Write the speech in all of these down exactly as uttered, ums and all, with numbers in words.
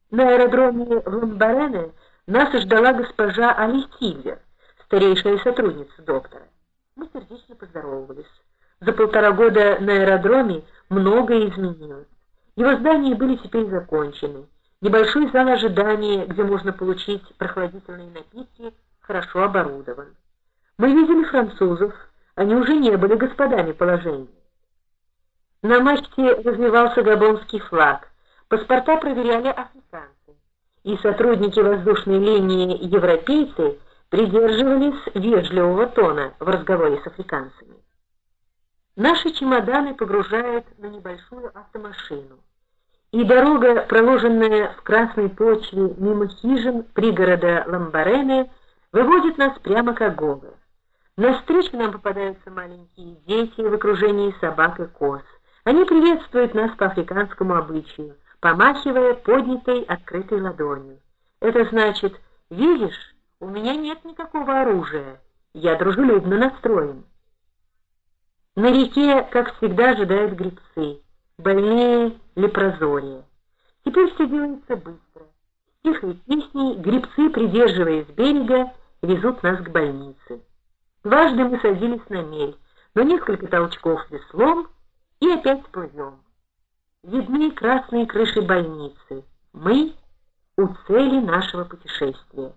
На аэродроме в Ламбарене нас ждала госпожа Али Сильвер, старейшая сотрудница доктора. Мы сердечно поздоровались. За полтора года на аэродроме многое изменилось. Его здания были теперь закончены. Небольшой зал ожидания, где можно получить прохладительные напитки, хорошо оборудован. Мы видели французов, они уже не были господами положения. На мачте развивался габонский флаг, паспорта проверяли африканцы, и сотрудники воздушной линии европейцы придерживались вежливого тона в разговоре с африканцами. Наши чемоданы погружают на небольшую автомашину, и дорога, проложенная в красной почве мимо хижин пригорода Ламбарене, выводит нас прямо к Агове. Навстречу нам попадаются маленькие дети в окружении собак и коз. Они приветствуют нас по африканскому обычаю, помахивая поднятой открытой ладонью. Это значит: видишь, у меня нет никакого оружия, я дружелюбно настроен. На реке, как всегда, ожидают гребцы, больные лепрозория. Теперь все делается быстро. С тихой песней гребцы, придерживаясь берега, везут нас к больнице. Дважды мы садились на мель, но несколько толчков веслом и опять плывем. Видны красные крыши больницы. Мы у цели нашего путешествия.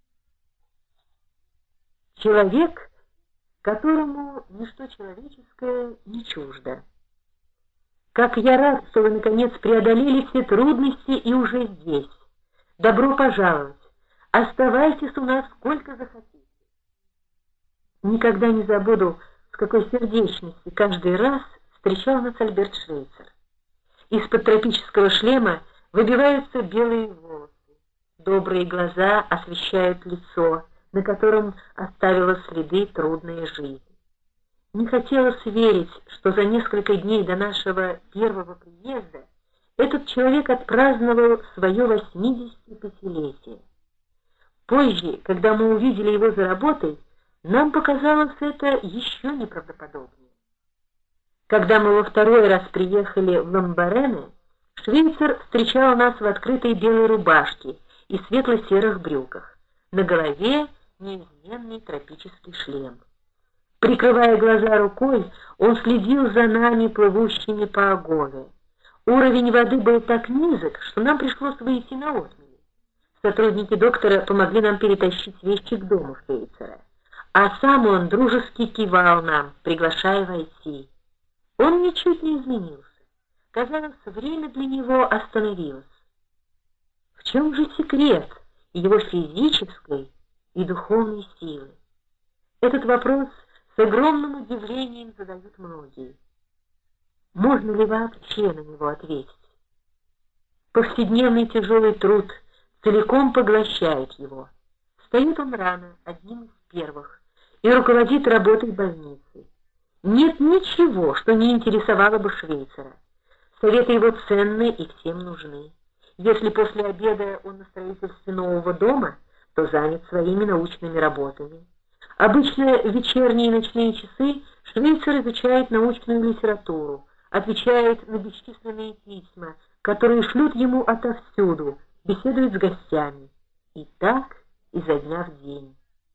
Человек, которому ничто человеческое не чуждо. Как я рад, что вы наконец преодолели все трудности и уже здесь. Добро пожаловать. Оставайтесь у нас сколько захотите. Никогда не забуду, с какой сердечностью каждый раз встречал нас Альберт Швейцер. Из-под тропического шлема выбиваются белые волосы. Добрые глаза освещают лицо, на котором оставила следы трудная жизнь. Не хотелось верить, что за несколько дней до нашего первого приезда этот человек отпраздновал свое восьмидесятипятилетие. Позже, когда мы увидели его за работой, нам показалось это еще неправдоподобнее. Когда мы во второй раз приехали в Ламбарене, Швейцер встречал нас в открытой белой рубашке и светло-серых брюках. На голове неизменный тропический шлем. Прикрывая глаза рукой, он следил за нами, плывущими по Агове. Уровень воды был так низок, что нам пришлось выйти на отмель. Сотрудники доктора помогли нам перетащить вещи к дому Швейцера, а сам он дружески кивал нам, приглашая войти. Он ничуть не изменился. Казалось, время для него остановилось. В чем же секрет его физической и духовной силы? Этот вопрос с огромным удивлением задают многие. Можно ли вообще на него ответить? Повседневный тяжелый труд целиком поглощает его. Встает он рано, одним из первых, и руководит работой больницы. Нет ничего, что не интересовало бы Швейцера. Советы его ценны и всем нужны. Если после обеда он на строительстве нового дома, то занят своими научными работами. Обычно в вечерние и ночные часы Швейцер изучает научную литературу, отвечает на бесчисленные письма, которые шлют ему отовсюду, беседует с гостями. И так изо дня в день.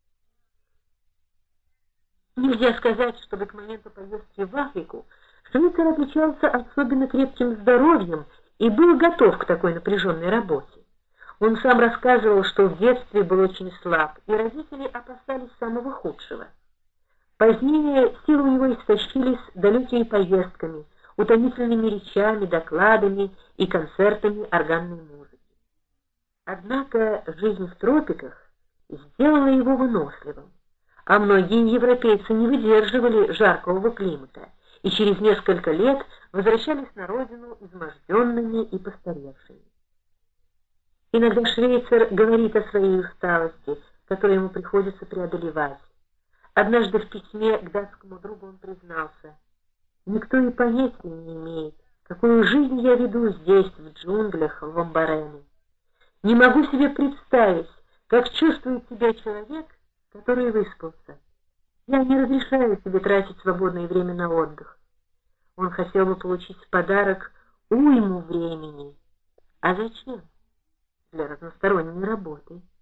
Нельзя сказать, чтобы к моменту поездки в Африку Швейцер отличался особенно крепким здоровьем и был готов к такой напряженной работе. Он сам рассказывал, что в детстве был очень слаб, и родители опасались самого худшего. Позднее силы у него истощились далекими поездками, утомительными речами, докладами и концертами органной музыки. Однако жизнь в тропиках сделала его выносливым, а многие европейцы не выдерживали жаркого климата и через несколько лет возвращались на родину изможденными и постаревшими. Иногда Швейцер говорит о своей усталости, которую ему приходится преодолевать. Однажды в письме к датскому другу он признался: «Никто и понятия не имеет, какую жизнь я веду здесь, в джунглях, в Ламбарене. Не могу себе представить, как чувствует себя человек, который выспался. Я не разрешаю себе тратить свободное время на отдых». Он хотел бы получить в подарок уйму времени. А зачем? для разносторонней работы.